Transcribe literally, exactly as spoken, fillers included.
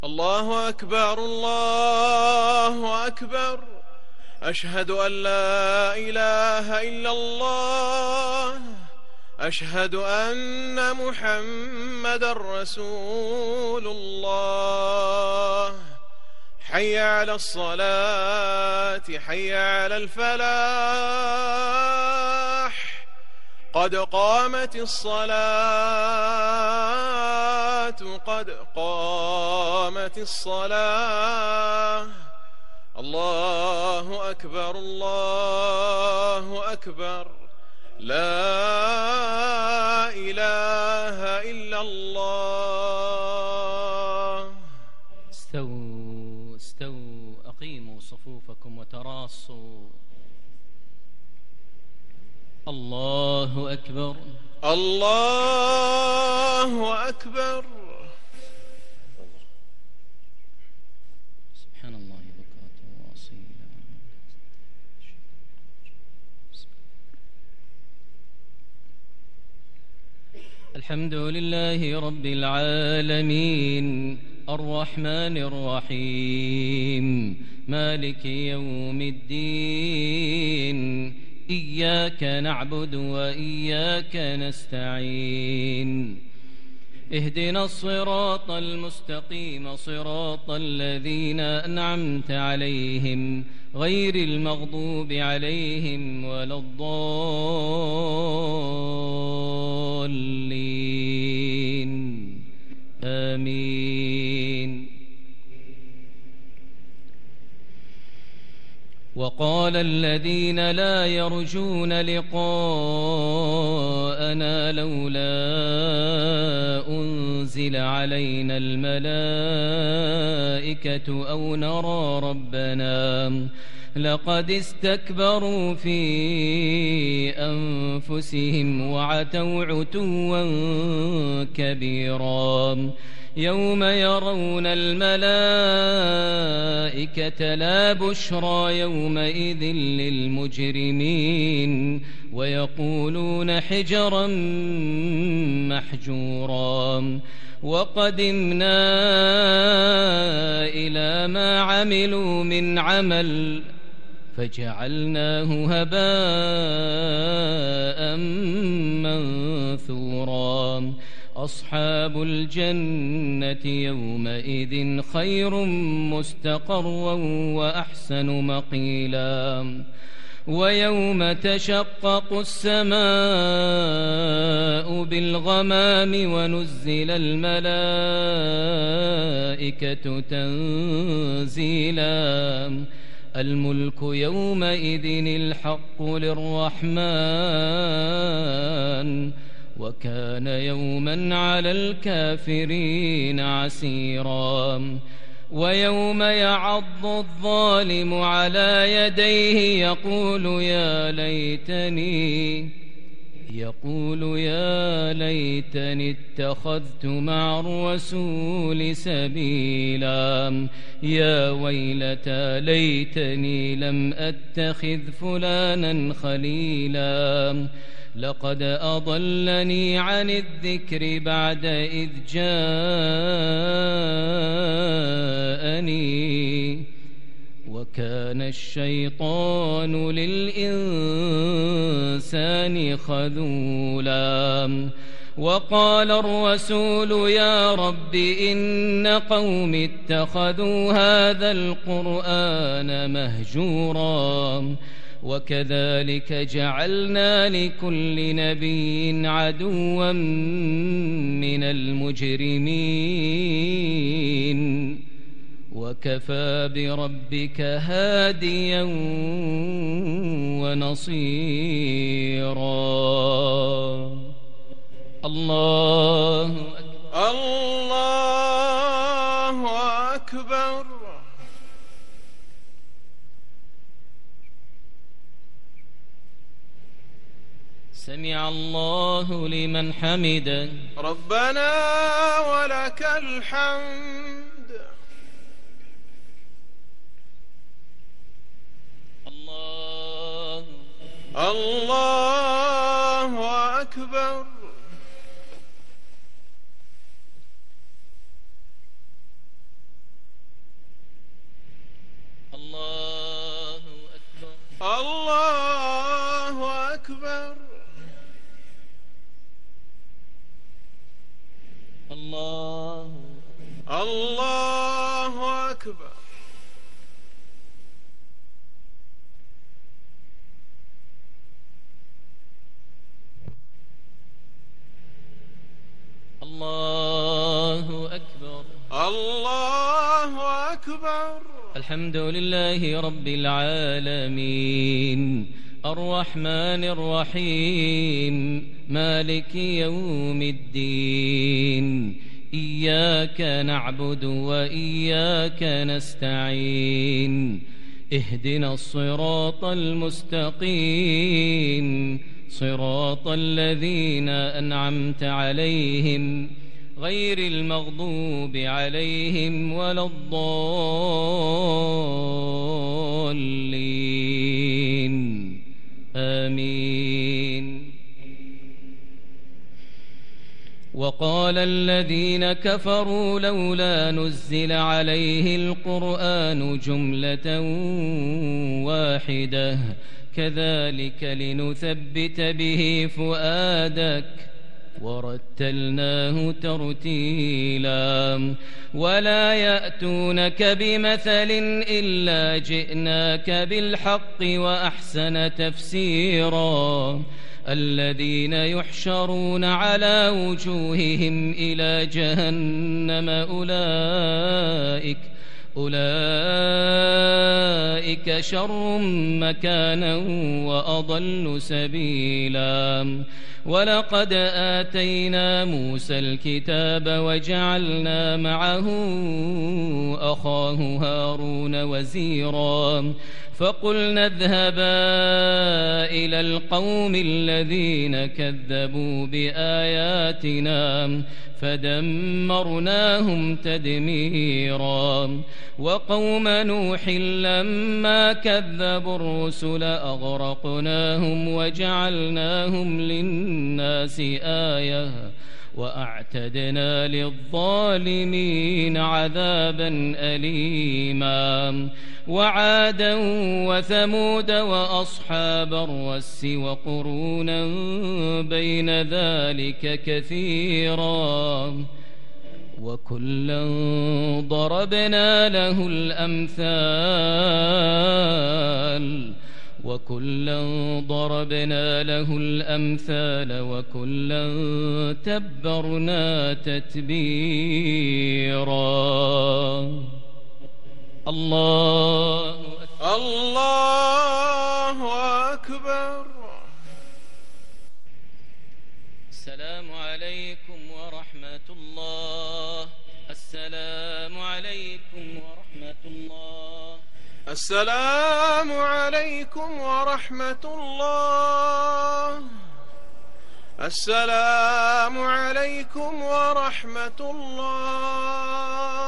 الله أكبر الله أكبر. أشهد أن لا إله إلا الله. أشهد أن محمدًا رسول الله. حي على الصلاة حي على الفلاح. قد قامت الصلاة قد قامت الصلاة. الله أكبر الله أكبر. لا إله إلا الله. استووا استووا أقيموا صفوفكم وتراصوا. الله أكبر الله أكبر. سبحان الله بكرة وأصيلا. الحمد لله رب العالمين الرحمن الرحيم مالك يوم الدين. إياك نعبد وإياك نستعين. اهدنا الصراط المستقيم صراط الذين أنعمت عليهم غير المغضوب عليهم ولا الضالين. آمين. وقال الذين لا يرجون لقاءنا لولا أنزل علينا الملائكة أو نرى ربنا لقد استكبروا في أنفسهم وعتوا عتوا كبيرا. يوم يرون الملائكة لا بشرى يومئذ للمجرمين ويقولون حجرا محجورا. وقدمنا إلى ما عملوا من عمل فجعلناه هباء منثورا. أصحاب الجنة يومئذ خير مستقرا وأحسن مقيلا. ويوم تشقق السماء بالغمام ونزل الملائكة تنزيلا. الملك يومئذ الحق للرحمن وكان يوما على الكافرين عسيرا. ويوم يعض الظالم على يديه يقول يا ليتني يقول يا ليتني اتخذت مع الرسول سبيلا. يا ويلتى ليتني لم أتخذ فلانا خليلا. لقد أضلني عن الذكر بعد إذ جاءني وكان الشيطان للإنسان خذولا. وقال الرسول يا رب إن قوم اتخذوا هذا القرآن مهجورا. وكذلك جعلنا لكل نبي عدوا من المجرمين وكفى بربك هاديا ونصيرا. الله أكبر الله أكبر. سمع الله لمن حمده. ربنا ولك الحمد. الله الله أكبر. أكبر. الله أكبر. الله أكبر. الله أكبر. الحمد لله رب العالمين الرحمن الرحيم مالك يوم الدين إياك نعبد وإياك نستعين اهدنا الصراط المستقيم صراط الذين أنعمت عليهم غير المغضوب عليهم ولا الضالين آمين. وقال الذين كفروا لولا نزل عليه القرآن جملة واحدة كذلك لنثبت به فؤادك ورتلناه ترتيلا ولا يأتونك بمثل إلا جئناك بالحق وأحسن تفسيرا الذين يحشرون على وجوههم إلى جهنم أولئك أولئك شر مكانا وأضل سبيلا. ولقد آتينا موسى الكتاب وجعلنا معه أخاه هارون وزيرا فقلنا اذهبا إلى القوم الذين كذبوا بآياتنا فدمرناهم تدميرا. وقوم نوح لما كذبوا الرسل أغرقناهم وجعلناهم للناس آية وأعتدنا للظالمين عذابا أليما. وعادا وثمود وأصحاب الرس وقرونا بين ذلك كثيرا وكلا ضربنا له الأمثال وكلا ضربنا له الأمثال وكلا تبرنا تتبيرا. الله أكبر. الله أكبر. السلام عليكم ورحمة الله. السلام عليكم ورحمة الله. السلام عليكم ورحمة الله. السلام عليكم ورحمة الله.